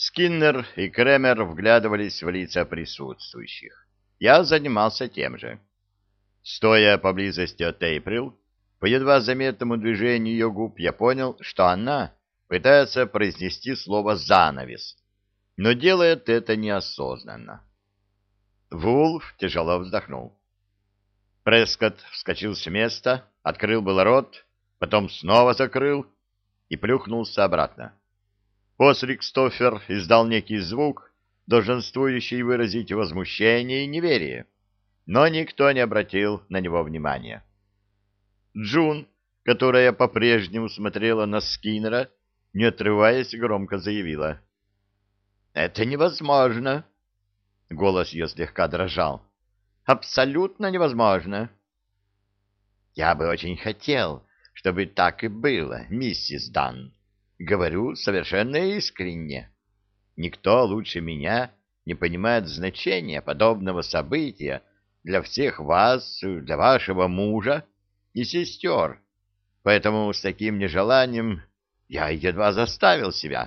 Скиннер и Кремер вглядывались в лица присутствующих. Я занимался тем же. Стоя поблизости от Эйприл, по едва заметному движению ее губ я понял, что она пытается произнести слово «занавес», но делает это неосознанно. Вулф тяжело вздохнул. Прескотт вскочил с места, открыл был рот, потом снова закрыл и плюхнулся обратно. После Кстофер издал некий звук, долженствующий выразить возмущение и неверие, но никто не обратил на него внимания. Джун, которая по-прежнему смотрела на Скиннера, не отрываясь, громко заявила: «Это невозможно!» Голос ее слегка дрожал. «Абсолютно невозможно!» «Я бы очень хотел, чтобы так и было, миссис Данн. Говорю совершенно искренне. Никто лучше меня не понимает значения подобного события для всех вас, для вашего мужа и сестер, поэтому с таким нежеланием я едва заставил себя».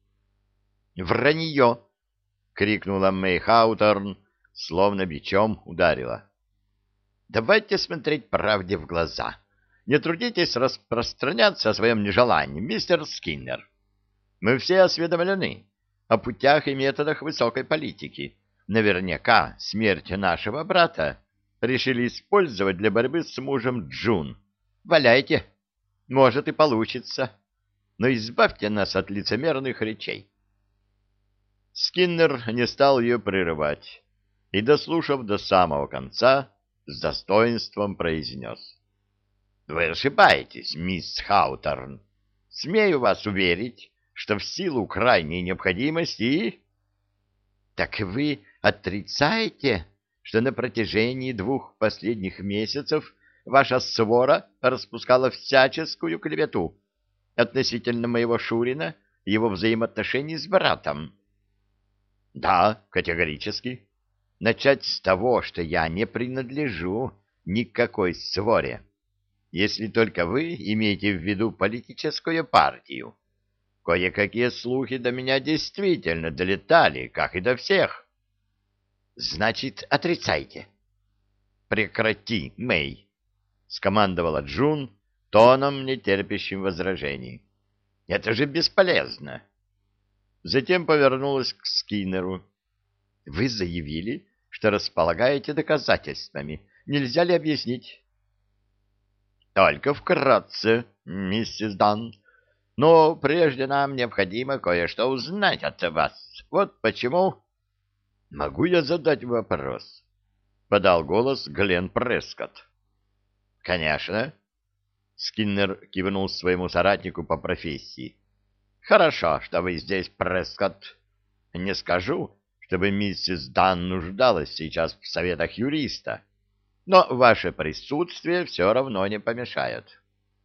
«Вранье!» — крикнула Мэй Хауторн, словно бичом ударила. «Давайте смотреть правде в глаза. Не трудитесь распространяться о своем нежелании, мистер Скиннер. Мы все осведомлены о путях и методах высокой политики. Наверняка смерть нашего брата решили использовать для борьбы с мужем Джун. Валяйте, может и получится, но избавьте нас от лицемерных речей». Скиннер не стал ее прерывать и, дослушав до самого конца, с достоинством произнес: «Вы ошибаетесь, мисс Хауторн. Смею вас уверить, что в силу крайней необходимости...» «Так вы отрицаете, что на протяжении 2 последних месяцев ваша свора распускала всяческую клевету относительно моего Шурина и его взаимоотношений с братом?» «Да, категорически. Начать с того, что я не принадлежу никакой своре, если только вы имеете в виду политическую партию. Кое-какие слухи до меня действительно долетали, как и до всех». «Значит, отрицайте». «Прекрати, Мэй», — скомандовала Джун тоном, нетерпящим возражений. «Это же бесполезно». Затем повернулась к Скиннеру. «Вы заявили, что располагаете доказательствами. Нельзя ли объяснить?» «Только вкратце, миссис Данн. Но прежде нам необходимо кое-что узнать от вас. Вот почему...» «Могу я задать вопрос?» — подал голос Гленн Прескотт. «Конечно». Скиннер кивнул своему соратнику по профессии. «Хорошо, что вы здесь, Прескотт. Не скажу, чтобы миссис Данн нуждалась сейчас в советах юриста, но ваше присутствие все равно не помешает».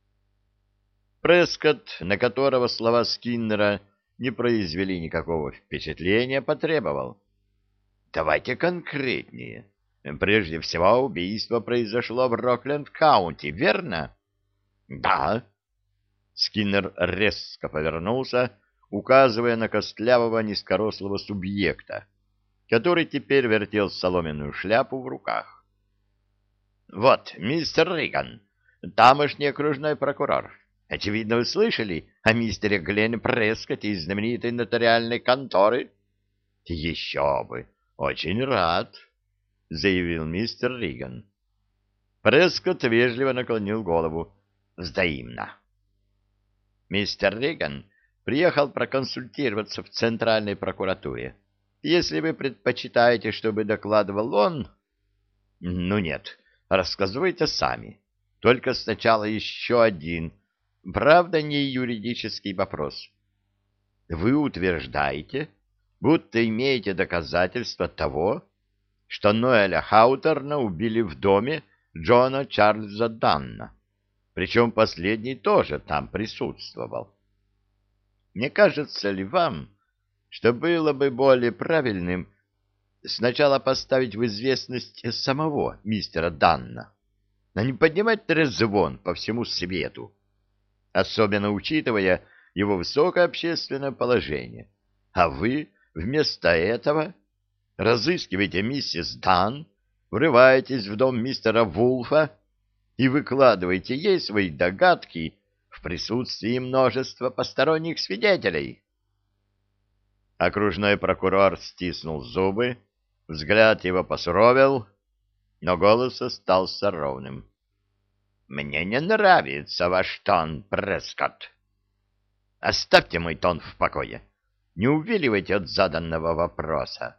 Прескотт, на которого слова Скиннера не произвели никакого впечатления, потребовал: «Давайте конкретнее. Прежде всего, убийство произошло в Рокленд-каунти, верно?» «Да». Скиннер резко повернулся, указывая на костлявого низкорослого субъекта, который теперь вертел соломенную шляпу в руках. «Вот, мистер Риган, тамошний окружной прокурор. Очевидно, вы слышали о мистере Гленне Прескотте из знаменитой нотариальной конторы?» «Еще бы! Очень рад», — заявил мистер Риган. Прескотт вежливо наклонил голову. «Взаимно». «Мистер Риган приехал проконсультироваться в Центральной прокуратуре. Если вы предпочитаете, чтобы докладывал он...» «Ну нет, рассказывайте сами. Только сначала еще один, правда, не юридический вопрос. Вы утверждаете, будто имеете доказательства того, что Ноэля Хауторна убили в доме Джона Чарльза Данна, причем последний тоже там присутствовал. Не кажется ли вам, что было бы более правильным сначала поставить в известность самого мистера Данна, а не поднимать трезвон по всему свету, особенно учитывая его высокое общественное положение, А вы вместо этого разыскиваете миссис Дан, врываетесь в дом мистера Вулфа и выкладываете ей свои догадки в присутствии множества посторонних свидетелей. Окружной прокурор стиснул зубы, взгляд его посуровел, но голос остался ровным. — Мне не нравится ваш тон, Прескотт. Оставьте мой тон в покое. Не увиливайте от заданного вопроса.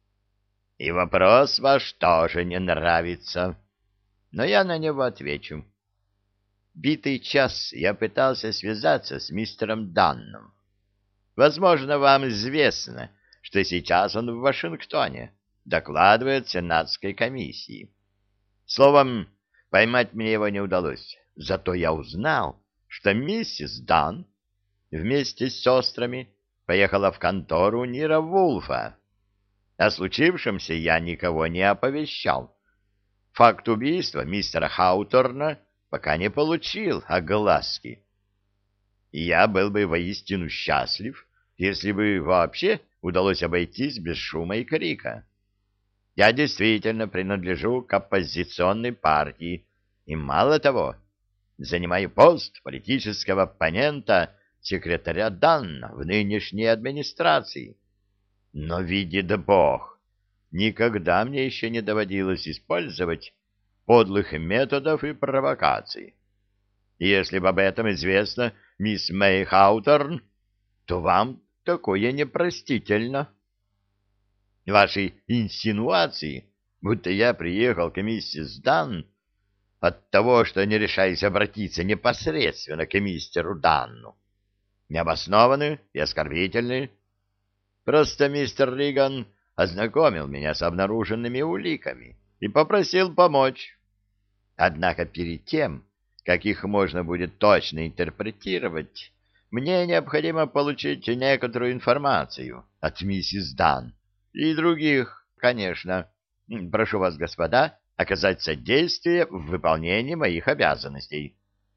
И вопрос ваш тоже не нравится, но я на него отвечу. Битый час я пытался связаться с мистером Данном. Возможно, вам известно, что сейчас он в Вашингтоне докладывает сенатской комиссии. Словом, поймать мне его не удалось. Зато я узнал, что миссис Дан вместе с сестрами поехала в контору Нира Вулфа. О случившемся я никого не оповещал. Факт убийства мистера Хауторна пока не получил огласки. И я был бы воистину счастлив, если бы вообще удалось обойтись без шума и крика. Я действительно принадлежу к оппозиционной партии, и мало того, занимаю пост политического оппонента секретаря Данна в нынешней администрации. Но, видит Бог, никогда мне еще не доводилось использовать подлых методов и провокаций. Если бы об этом известно мисс Мэй Хауторн, то вам такое непростительно. Ваши инсинуации, будто я приехал к миссис Дан от того, что не решаюсь обратиться непосредственно к мистеру Данну, необоснованны и оскорбительны. Просто мистер Риган ознакомил меня с обнаруженными уликами и попросил помочь. Однако перед тем, как их можно будет точно интерпретировать, мне необходимо получить некоторую информацию от миссис Дан и других, конечно. Прошу вас, господа, оказать содействие в выполнении моих обязанностей.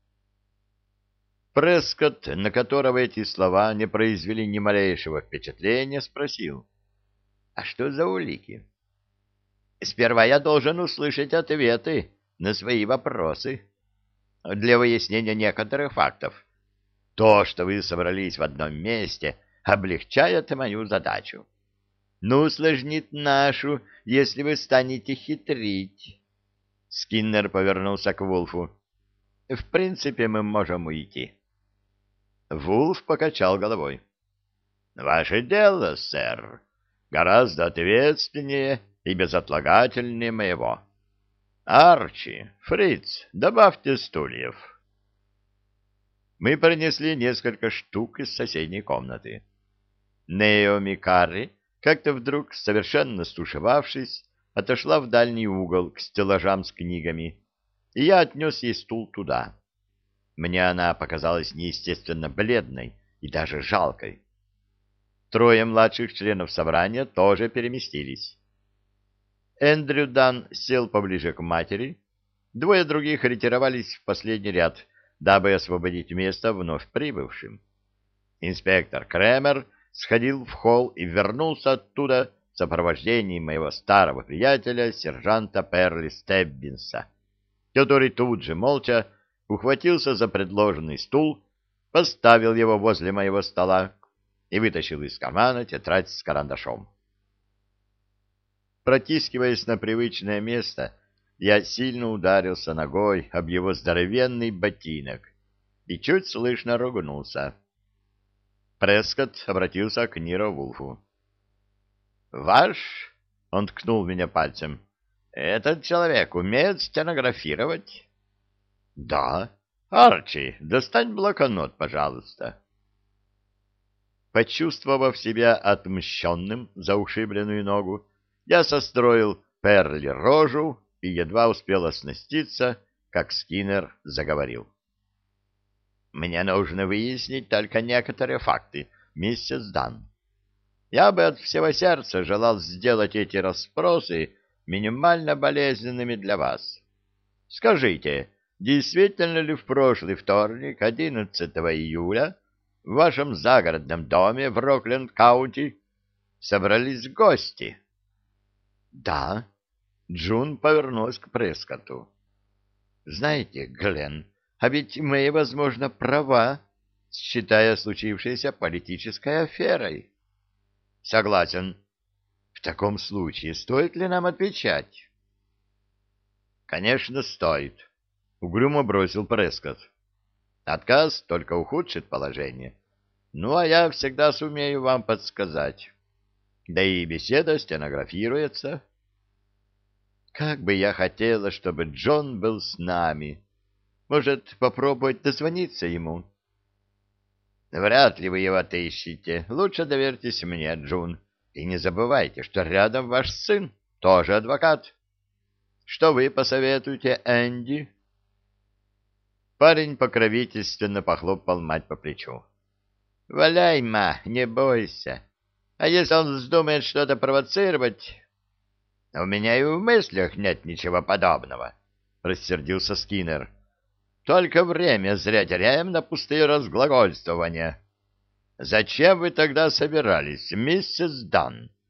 Прескотт, на которого эти слова не произвели ни малейшего впечатления, спросил: — А что за улики? — Сперва я должен услышать ответы на свои вопросы для выяснения некоторых фактов. То, что вы собрались в одном месте, облегчает мою задачу, но усложнит нашу, если вы станете хитрить. Скиннер повернулся к Вулфу. — В принципе, мы можем уйти. Вулф покачал головой. — Ваше дело, сэр, гораздо ответственнее и безотлагательнее моего. Арчи, Фриц, добавьте стульев. Мы принесли несколько штук из соседней комнаты. Неоми Карри, как-то вдруг, совершенно стушевавшись, отошла в дальний угол к стеллажам с книгами, и я отнес ей стул туда. Мне она показалась неестественно бледной и даже жалкой. Трое младших членов собрания тоже переместились. Эндрю Дан сел поближе к матери, двое других ретировались в последний ряд, дабы освободить место вновь прибывшим. Инспектор Кремер сходил в холл и вернулся оттуда в сопровождении моего старого приятеля, сержанта Перли Стеббинса, который тут же молча ухватился за предложенный стул, поставил его возле моего стола и вытащил из кармана тетрадь с карандашом. Протискиваясь на привычное место, я сильно ударился ногой об его здоровенный ботинок и чуть слышно ругнулся. Прескотт обратился к Ниро Вулфу. «Ваш?» — он ткнул меня пальцем. «Этот человек умеет стенографировать?» «Да. Арчи, достань блокнот, пожалуйста». Почувствовав себя отмщенным за ушибленную ногу, я состроил Перли рожу и едва успел оснаститься, как Скиннер заговорил. «Мне нужно выяснить только некоторые факты, миссис Дан. Я бы от всего сердца желал сделать эти расспросы минимально болезненными для вас. Скажите, действительно ли в прошлый вторник, 11 июля, в вашем загородном доме в Рокленд-Каунти собрались гости. — Да. Джун повернулась к Прескотту. — Знаете, Гленн, а ведь Мэй, возможно, права, считая случившееся политической аферой. — Согласен. В таком случае стоит ли нам отвечать? — Конечно, стоит, — угрюмо бросил Прескотт. — Отказ только ухудшит положение. Ну, а я всегда сумею вам подсказать. Да и беседа стенографируется. Как бы я хотела, чтобы Джон был с нами. Может, попробовать дозвониться ему? Вряд ли вы его отыщете. Лучше доверьтесь мне, Джун. И не забывайте, что рядом ваш сын, тоже адвокат. Что вы посоветуете, Энди? Парень покровительственно похлопал мать по плечу. Валяй, ма, не бойся. А если он вздумает что-то провоцировать... — У меня и в мыслях нет ничего подобного, — рассердился Скиннер. — Только время зря теряем на пустые разглагольствования. Зачем вы тогда собирались, миссис Данн?